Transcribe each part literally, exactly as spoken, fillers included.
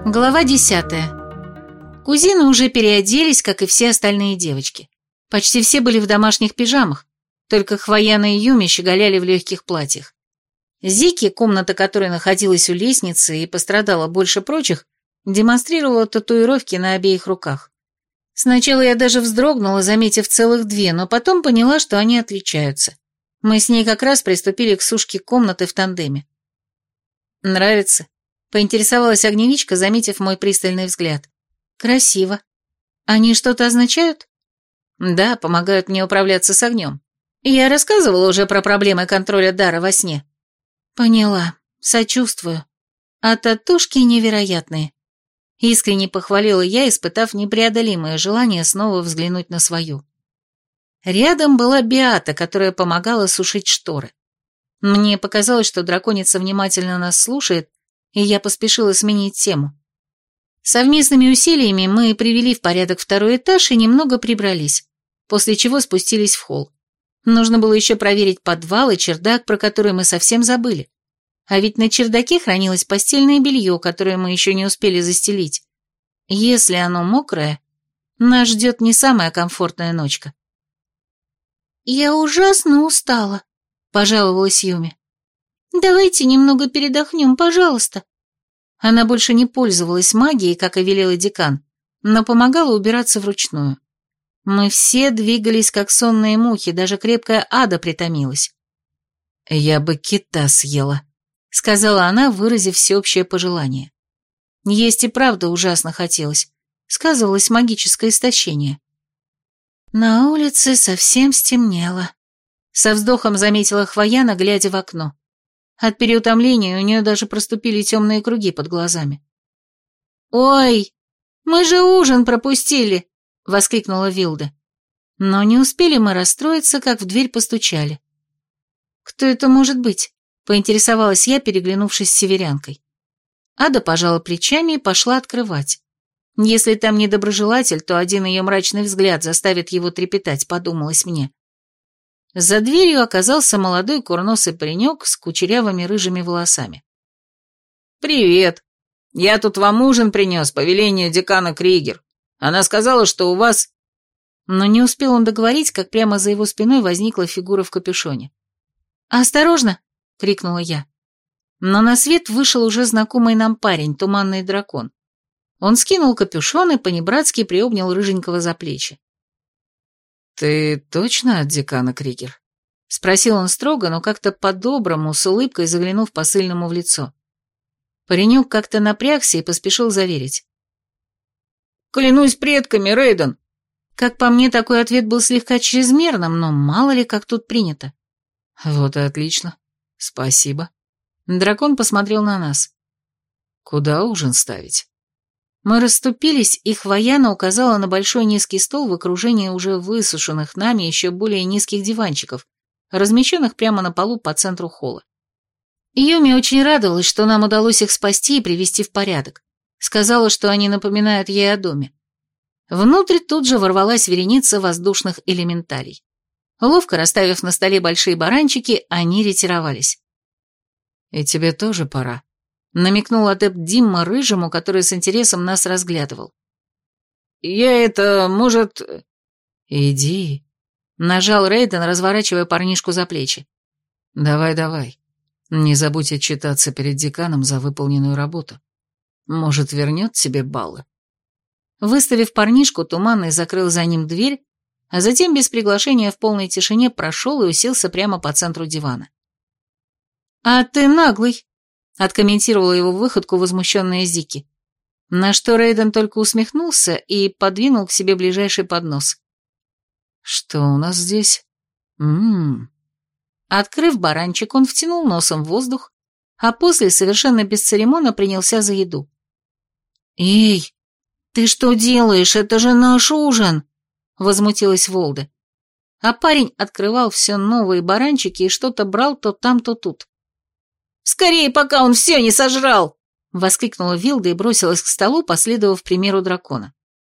Глава десятая. Кузины уже переоделись, как и все остальные девочки. Почти все были в домашних пижамах, только Хвояна и Юми щеголяли в легких платьях. Зики, комната которой находилась у лестницы и пострадала больше прочих, демонстрировала татуировки на обеих руках. Сначала я даже вздрогнула, заметив целых две, но потом поняла, что они отличаются. Мы с ней как раз приступили к сушке комнаты в тандеме. «Нравится?» — поинтересовалась огневичка, заметив мой пристальный взгляд. «Красиво. Они что-то означают?» «Да, помогают мне управляться с огнем. Я рассказывала уже про проблемы контроля дара во сне». «Поняла. Сочувствую. А татушки невероятные». Искренне похвалила я, испытав непреодолимое желание снова взглянуть на свою. Рядом была Беата, которая помогала сушить шторы. Мне показалось, что драконица внимательно нас слушает, и я поспешила сменить тему. Совместными усилиями мы привели в порядок второй этаж и немного прибрались, после чего спустились в холл. Нужно было еще проверить подвал и чердак, про который мы совсем забыли. А ведь на чердаке хранилось постельное белье, которое мы еще не успели застелить. Если оно мокрое, нас ждет не самая комфортная ночка. «Я ужасно устала», — пожаловалась Юми. «Давайте немного передохнем, пожалуйста». Она больше не пользовалась магией, как и велела декан, но помогала убираться вручную. Мы все двигались, как сонные мухи, даже крепкая Ада притомилась. «Я бы кита съела», — сказала она, выразив всеобщее пожелание. Есть и правда ужасно хотелось. Сказывалось магическое истощение. На улице совсем стемнело. Со вздохом заметила Хвояна, глядя в окно. От переутомления у нее даже проступили темные круги под глазами. «Ой, мы же ужин пропустили!» — воскликнула Вилда. Но не успели мы расстроиться, как в дверь постучали. «Кто это может быть?» — поинтересовалась я, переглянувшись с северянкой. Ада пожала плечами и пошла открывать. Если там недоброжелатель, то один ее мрачный взгляд заставит его трепетать, подумалось мне. За дверью оказался молодой курносый паренек с кучерявыми рыжими волосами. «Привет. Я тут вам ужин принес по велению декана Кригер. Она сказала, что у вас...» Но не успел он договорить, как прямо за его спиной возникла фигура в капюшоне. «Осторожно!» — крикнула я. Но на свет вышел уже знакомый нам парень, туманный дракон. Он скинул капюшон и понебратски приобнял рыженького за плечи. «Ты точно от декана Кригер?» — спросил он строго, но как-то по-доброму, с улыбкой заглянув посыльному в лицо. Паренек как-то напрягся и поспешил заверить. «Клянусь предками, Рейден!» Как по мне, такой ответ был слегка чрезмерным, но мало ли, как тут принято. «Вот и отлично. Спасибо». Дракон посмотрел на нас. «Куда ужин ставить?» Мы расступились, и Хвояна указала на большой низкий стол в окружении уже высушенных нами еще более низких диванчиков, размещенных прямо на полу по центру холла. Юми очень радовалась, что нам удалось их спасти и привести в порядок. Сказала, что они напоминают ей о доме. Внутрь тут же ворвалась вереница воздушных элементалей. Ловко расставив на столе большие баранчики, они ретировались. «И тебе тоже пора», — намекнул адепт Димма рыжему, который с интересом нас разглядывал. «Я это, может...» «Иди», — нажал Рейден, разворачивая парнишку за плечи. «Давай, давай. Не забудь отчитаться перед деканом за выполненную работу. Может, вернет тебе баллы». Выставив парнишку, Туманный закрыл за ним дверь, а затем без приглашения в полной тишине прошел и уселся прямо по центру дивана. «А ты наглый», — откомментировала его выходку возмущенная Зики. На что Рейден только усмехнулся и подвинул к себе ближайший поднос. «Что у нас здесь? Ммм». Открыв баранчик, он втянул носом в воздух, а после совершенно без церемона принялся за еду. «Эй, ты что делаешь? Это же наш ужин!» — возмутилась Волда. А парень открывал все новые баранчики и что-то брал то там, то тут. «Скорее, пока он все не сожрал!» — воскликнула Вилда и бросилась к столу, последовав примеру дракона.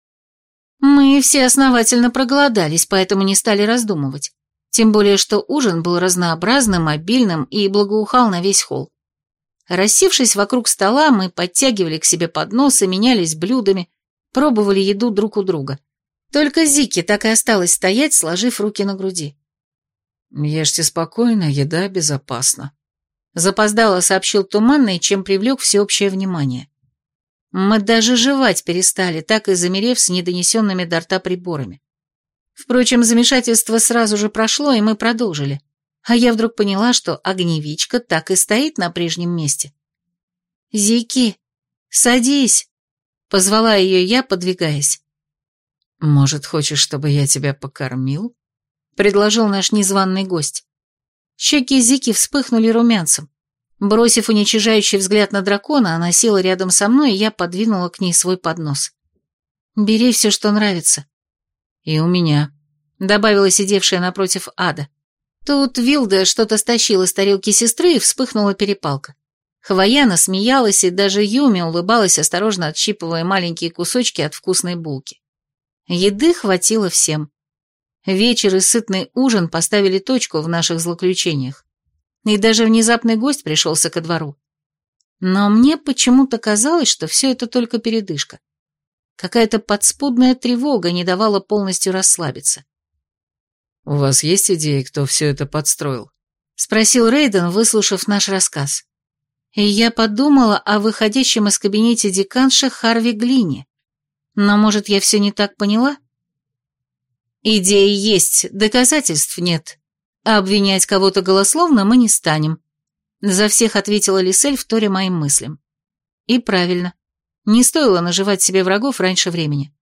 Мы все основательно проголодались, поэтому не стали раздумывать. Тем более, что ужин был разнообразным, обильным и благоухал на весь холл. Рассевшись вокруг стола, мы подтягивали к себе подносы, менялись блюдами, пробовали еду друг у друга. Только Зики так и осталась стоять, сложив руки на груди. «Ешьте спокойно, еда безопасна», — запоздало сообщил Туманный, чем привлек всеобщее внимание. Мы даже жевать перестали, так и замерев с недонесенными до рта приборами. Впрочем, замешательство сразу же прошло, и мы продолжили. А я вдруг поняла, что огневичка так и стоит на прежнем месте. «Зики, садись!» — позвала ее я, подвигаясь. «Может, хочешь, чтобы я тебя покормил?» — предложил наш незваный гость. Щеки Зики вспыхнули румянцем. Бросив уничижающий взгляд на дракона, она села рядом со мной, и я подвинула к ней свой поднос. «Бери все, что нравится». «И у меня», — добавила сидевшая напротив Ада. Тут Вилда что-то стащила с тарелки сестры, и вспыхнула перепалка. Хвояна смеялась, и даже Юми улыбалась, осторожно отщипывая маленькие кусочки от вкусной булки. Еды хватило всем. Вечер и сытный ужин поставили точку в наших злоключениях. И даже внезапный гость пришелся ко двору. Но мне почему-то казалось, что все это только передышка. Какая-то подспудная тревога не давала полностью расслабиться. «У вас есть идеи, кто все это подстроил?» — спросил Рейден, выслушав наш рассказ. И я подумала о выходящем из кабинета деканша Харви Глине. Но, может, я все не так поняла? Идеи есть, доказательств нет. А обвинять кого-то голословно мы не станем. За всех ответила Лисель, вторя моим мыслям. И правильно. Не стоило наживать себе врагов раньше времени.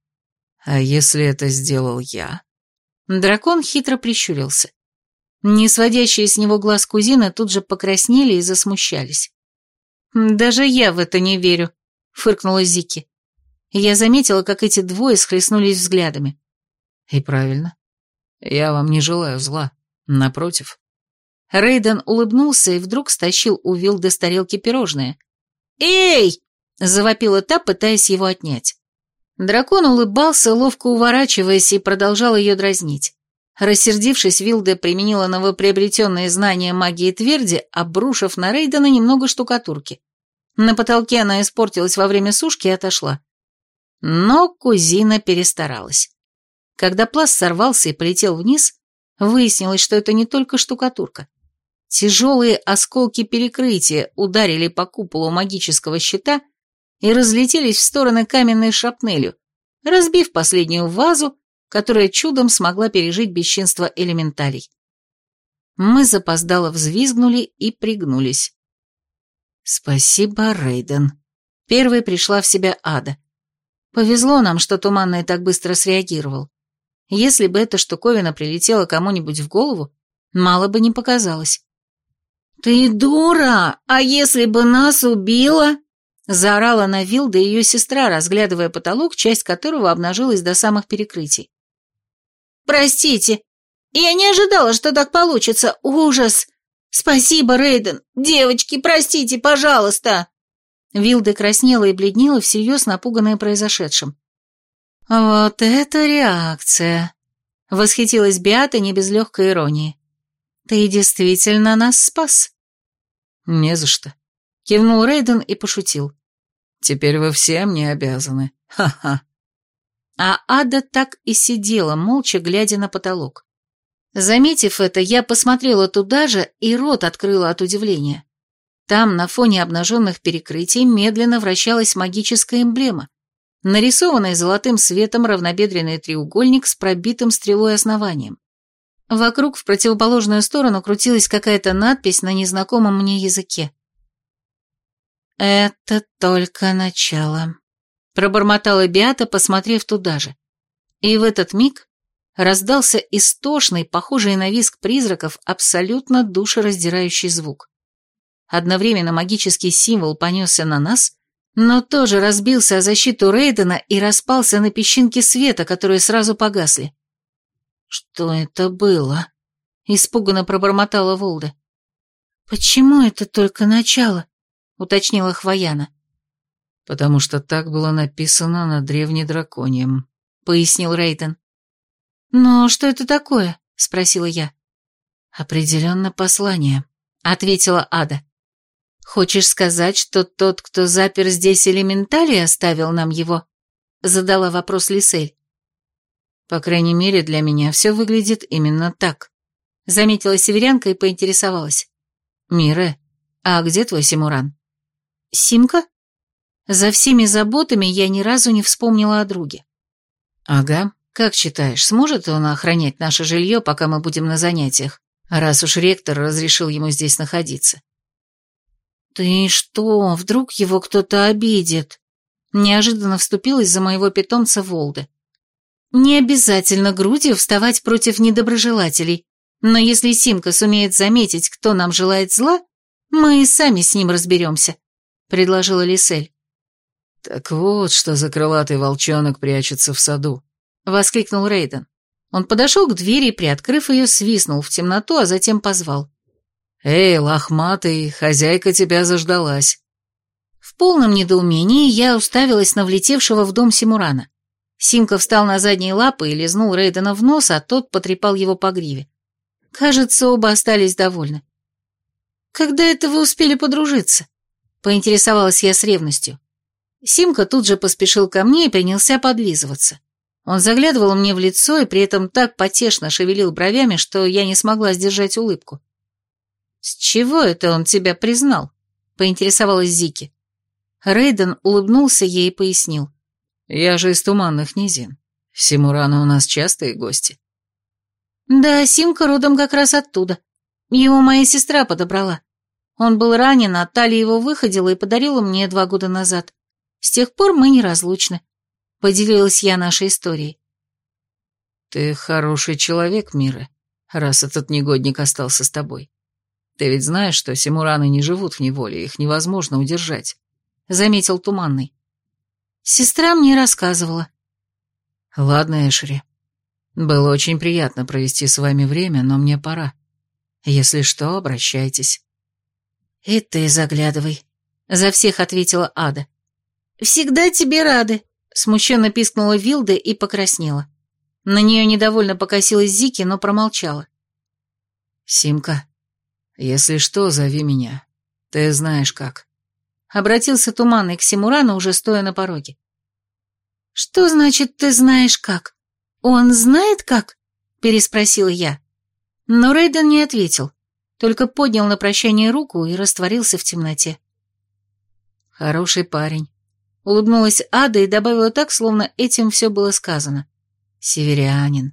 «А если это сделал я?» Дракон хитро прищурился. Не сводящие с него глаз кузины тут же покраснели и засмущались. «Даже я в это не верю», — фыркнула Зики. Я заметила, как эти двое схлестнулись взглядами. «И правильно. Я вам не желаю зла. Напротив». Рейден улыбнулся и вдруг стащил у Вилды с тарелки пирожное. «Эй!» — завопила та, пытаясь его отнять. Дракон улыбался, ловко уворачиваясь, и продолжал ее дразнить. Рассердившись, Вилда применила новоприобретенные знания магии тверди, обрушив на Рейдена немного штукатурки. На потолке она испортилась во время сушки и отошла. Но кузина перестаралась. Когда пласт сорвался и полетел вниз, выяснилось, что это не только штукатурка. Тяжелые осколки перекрытия ударили по куполу магического щита и разлетелись в стороны каменной шрапнелью, разбив последнюю вазу, которая чудом смогла пережить бесчинство элементалей. Мы запоздало взвизгнули и пригнулись. «Спасибо, Рейден». Первой пришла в себя Ада. Повезло нам, что Туманный так быстро среагировал. Если бы эта штуковина прилетела кому-нибудь в голову, мало бы не показалось. «Ты дура! А если бы нас убила?» Заорала на Вилда ее сестра, разглядывая потолок, часть которого обнажилась до самых перекрытий. «Простите, я не ожидала, что так получится. Ужас! Спасибо, Рейден! Девочки, простите, пожалуйста!» Вилда краснела и бледнела, всерьез напуганная произошедшим. «Вот это реакция!» — восхитилась Беата не без легкой иронии. «Ты действительно нас спас?» «Не за что», — кивнул Рейден и пошутил. «Теперь вы все мне обязаны. Ха-ха». А Ада так и сидела, молча глядя на потолок. Заметив это, я посмотрела туда же и рот открыла от удивления. Там, на фоне обнаженных перекрытий, медленно вращалась магическая эмблема, нарисованный золотым светом равнобедренный треугольник с пробитым стрелой основанием. Вокруг в противоположную сторону крутилась какая-то надпись на незнакомом мне языке. «Это только начало», — пробормотала Беата, посмотрев туда же. И в этот миг раздался истошный, похожий на визг призраков, абсолютно душераздирающий звук. Одновременно магический символ понесся на нас, но тоже разбился о защиту Рейдена и распался на песчинки света, которые сразу погасли. «Что это было?» — испуганно пробормотала Волда. «Почему это только начало?» — уточнила Хвояна. «Потому что так было написано на древнедраконьем», — пояснил Рейден. «Но что это такое?» — спросила я. «Определенно послание», — ответила Ада. «Хочешь сказать, что тот, кто запер здесь элементаль, оставил нам его?» — задала вопрос Лисель. «По крайней мере, для меня все выглядит именно так», — заметила северянка и поинтересовалась. «Мире, а где твой Симуран?» «Симка?» За всеми заботами я ни разу не вспомнила о друге. «Ага. Как считаешь, сможет он охранять наше жилье, пока мы будем на занятиях, раз уж ректор разрешил ему здесь находиться?» «Ты что, вдруг его кто-то обидит?» Неожиданно вступилась за моего питомца Волда. «Не обязательно грудью вставать против недоброжелателей, но если Симка сумеет заметить, кто нам желает зла, мы и сами с ним разберемся», — предложила Лисель. «Так вот, что за крылатый волчонок прячется в саду», — воскликнул Рейден. Он подошел к двери и, приоткрыв ее, свистнул в темноту, а затем позвал. «Эй, лохматый, хозяйка тебя заждалась». В полном недоумении я уставилась на влетевшего в дом Симурана. Симка встал на задние лапы и лизнул Рейдена в нос, а тот потрепал его по гриве. Кажется, оба остались довольны. «Когда это вы успели подружиться?» — поинтересовалась я с ревностью. Симка тут же поспешил ко мне и принялся подлизываться. Он заглядывал мне в лицо и при этом так потешно шевелил бровями, что я не смогла сдержать улыбку. «С чего это он тебя признал?» — поинтересовалась Зики. Рейден улыбнулся ей и пояснил. «Я же из туманных низин. Симураны у нас частые гости». «Да, Симка родом как раз оттуда. Его моя сестра подобрала. Он был ранен, а Талия его выходила и подарила мне два года назад. С тех пор мы неразлучны», — поделилась я нашей историей. «Ты хороший человек, Мира, раз этот негодник остался с тобой. Ты ведь знаешь, что симураны не живут в неволе, их невозможно удержать», — заметил Туманный. «Сестра мне рассказывала». «Ладно, Эшери. Было очень приятно провести с вами время, но мне пора. Если что, обращайтесь». «И ты заглядывай», — за всех ответила Ада. «Всегда тебе рады», — смущенно пискнула Вилда и покраснела. На нее недовольно покосилась Зики, но промолчала. «Симка, если что, зови меня. Ты знаешь как». Обратился Туманный к Симурану, уже стоя на пороге. «Что значит «ты знаешь как»? Он знает как?» — переспросила я. Но Рейден не ответил, только поднял на прощание руку и растворился в темноте. «Хороший парень», — улыбнулась Ада и добавила так, словно этим все было сказано. «Северянин».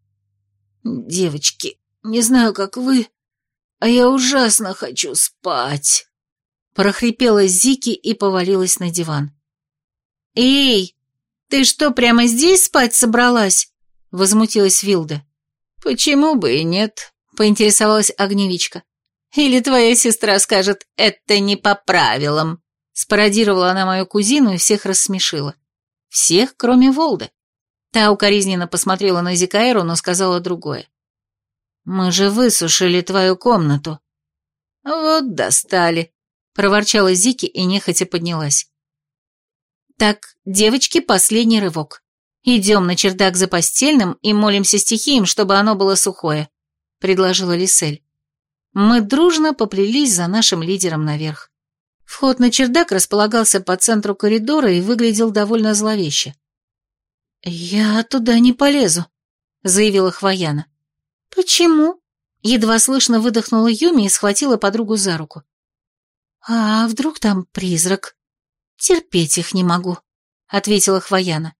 «Девочки, не знаю, как вы, а я ужасно хочу спать», — прохрипела Зики и повалилась на диван. «Эй, ты что, прямо здесь спать собралась?» — возмутилась Вилда. «Почему бы и нет?» — поинтересовалась Огневичка. «Или твоя сестра скажет, это не по правилам?» Спародировала она мою кузину и всех рассмешила. Всех, кроме Волды. Та укоризненно посмотрела на Зикаэру, но сказала другое. «Мы же высушили твою комнату». «Вот достали», — проворчала Зики и нехотя поднялась. «Так, девочки, последний рывок. Идем на чердак за постельным и молимся стихиям, чтобы оно было сухое», — предложила Лисель. Мы дружно поплелись за нашим лидером наверх. Вход на чердак располагался по центру коридора и выглядел довольно зловеще. «Я туда не полезу», — заявила Хвояна. «Почему?» — едва слышно выдохнула Юми и схватила подругу за руку. «А вдруг там призрак? Терпеть их не могу», — ответила Хвояна.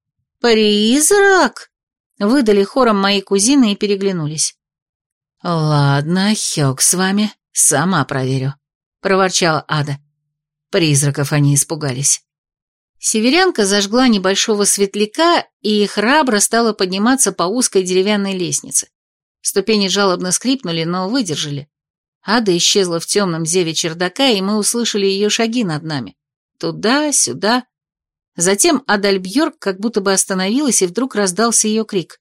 «Призрак!» — выдали хором мои кузины и переглянулись. «Ладно, Хёк с вами, сама проверю», — проворчала Ада. Призраков они испугались. Северянка зажгла небольшого светляка и храбро стала подниматься по узкой деревянной лестнице. Ступени жалобно скрипнули, но выдержали. Ада исчезла в темном зеве чердака, и мы услышали ее шаги над нами. Туда, сюда. Затем Адальбьорг как будто бы остановилась, и вдруг раздался ее крик.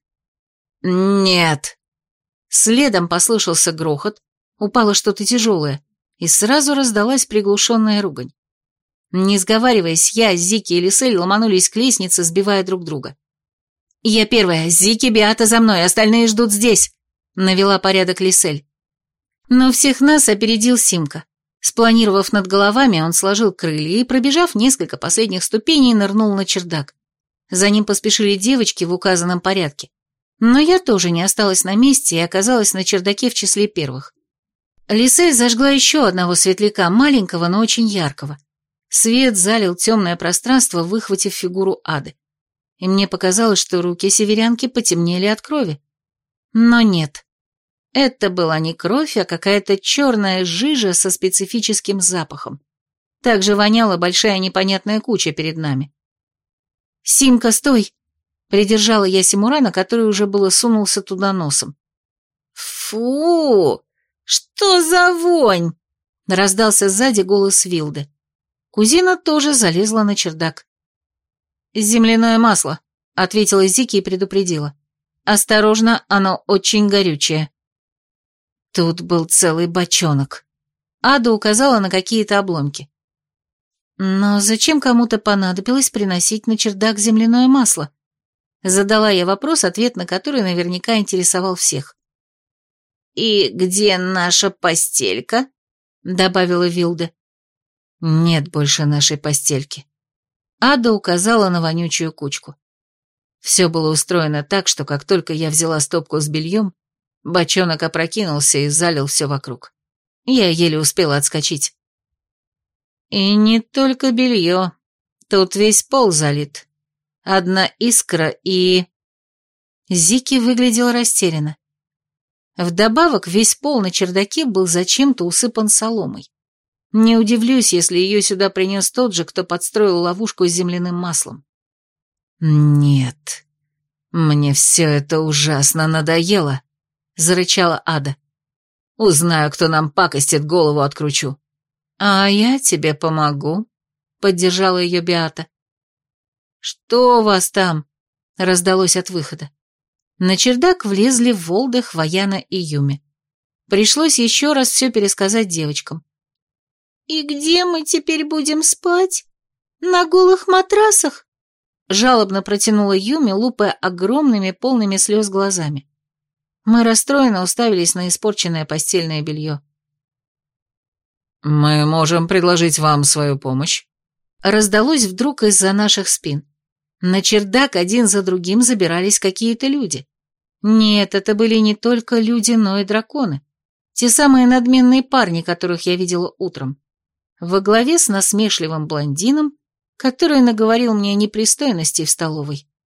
«Нет!» Следом послышался грохот, упало что-то тяжелое, и сразу раздалась приглушенная ругань. Не сговариваясь, я, Зики и Лисель ломанулись к лестнице, сбивая друг друга. «Я первая, Зики, Беата за мной, остальные ждут здесь», — навела порядок Лисель. Но всех нас опередил Симка. Спланировав над головами, он сложил крылья и, пробежав несколько последних ступеней, нырнул на чердак. За ним поспешили девочки в указанном порядке. Но я тоже не осталась на месте и оказалась на чердаке в числе первых. Лисель зажгла еще одного светляка, маленького, но очень яркого. Свет залил темное пространство, выхватив фигуру Ады. И мне показалось, что руки северянки потемнели от крови. Но нет. Это была не кровь, а какая-то черная жижа со специфическим запахом. Также воняла большая непонятная куча перед нами. «Симка, стой!» Придержала я Симурана, который уже было сунулся туда носом. «Фу! Что за вонь?» Раздался сзади голос Вилды. Кузина тоже залезла на чердак. «Земляное масло», — ответила Зики и предупредила. «Осторожно, оно очень горючее». Тут был целый бочонок. Ада указала на какие-то обломки. «Но зачем кому-то понадобилось приносить на чердак земляное масло?» Задала я вопрос, ответ на который наверняка интересовал всех. «И где наша постелька?» — добавила Вилда. «Нет больше нашей постельки». Ада указала на вонючую кучку. Все было устроено так, что как только я взяла стопку с бельем, бочонок опрокинулся и залил все вокруг. Я еле успела отскочить. И не только белье. Тут весь пол залит. Одна искра и... Зики выглядел растерянно. Вдобавок, весь пол на чердаке был зачем-то усыпан соломой. Не удивлюсь, если ее сюда принес тот же, кто подстроил ловушку с земляным маслом. «Нет, мне все это ужасно надоело», — зарычала Ада. «Узнаю, кто нам пакостит, голову откручу». «А я тебе помогу», — поддержала ее Беата. «Что у вас там?» — раздалось от выхода. На чердак влезли Волда, Хвояна и Юми. Пришлось еще раз все пересказать девочкам. «И где мы теперь будем спать? На голых матрасах?» Жалобно протянула Юми, лупая огромными, полными слез глазами. Мы расстроенно уставились на испорченное постельное белье. «Мы можем предложить вам свою помощь», — раздалось вдруг из-за наших спин. На чердак один за другим забирались какие-то люди. Нет, это были не только люди, но и драконы. Те самые надменные парни, которых я видела утром. Во главе с насмешливым блондином, который наговорил мне непристойностей в столовой.